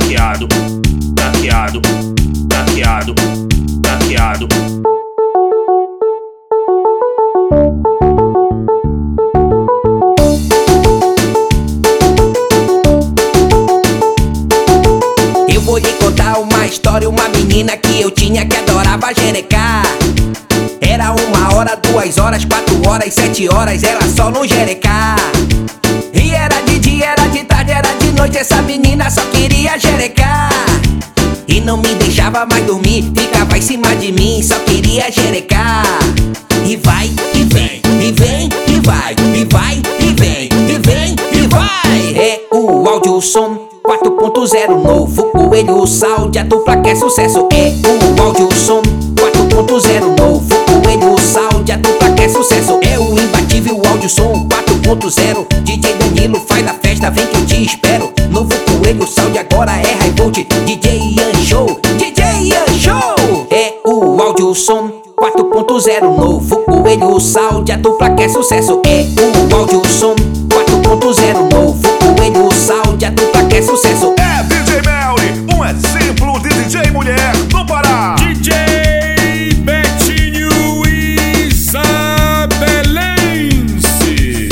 Tapeado, tapeado, tapeado, tapeado. Eu vou lhe contar uma história, uma menina que eu tinha que adorava jerecar. Era 1 hora, 2 horas, 4 horas, 7 horas, ela só no jerecar. E era de dia, era de tarde, era de noite, essa menina só queria jerecar. E não me deixava mais dormir, ficava em cima de mim, só queria jerecar. E vai, e vem, e vem, e vai, e vai, e vem, e vem, e vai. É o áudio som 4.0 novo, Coelho Sound, a dupla que é sucesso. É o áudio som 4.0 novo, Coelho Sound, a dupla que é sucesso. É o imbatível áudio som 4.0, DJ Danilo faz da festa, vem que eu te espero. Novo Coelho Sound, agora é High Volt, DJ Ian Show, DJ Ian Show. É o áudio som 4.0 novo, Coelho Sound, a dupla que é sucesso. É o áudio som 4.0 novo, Coelho Sound, a dupla que é sucesso. É DJ Melly, um exemplo de DJ mulher no Pará. DJ Betinho Isabelense.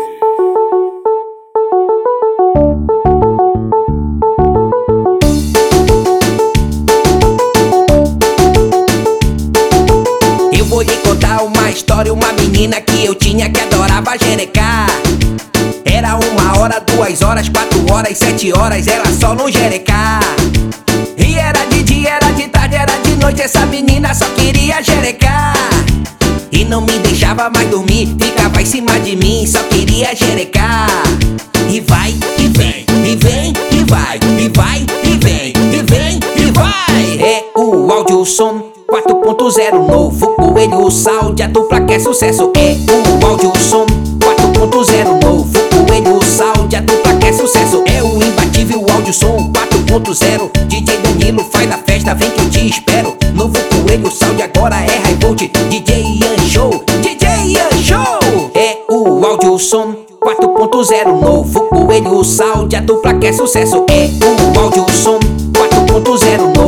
Eu vou lhe contar uma história, uma menina que eu tinha que adorava jerecar. Era 1 hora, 2 horas, 4 horas, 7 horas, ela só no jerecar. E era de dia, era de tarde, era de noite, essa menina só queria jerecar. E não me deixava mais dormir, ficava em cima de mim, só queria jerecar. E vai, e vem, e vem, e vai, e vai, e vem, e vem, e vai. É o áudio som 4.0 novo, Coelho Sound, a dupla que é sucesso. É o áudio som 4.0 novo, Coelho Sound, a dupla que é sucesso. É o imbatível áudio som 4.0, DJ Danilo faz da festa, vem que eu te espero. Novo Coelho Sound, agora é High Volt, DJ Ian Show, DJ Ian Show. É o áudio som 4.0 novo, Coelho Sound, a dupla que é sucesso. É o áudio som 4.0 novo,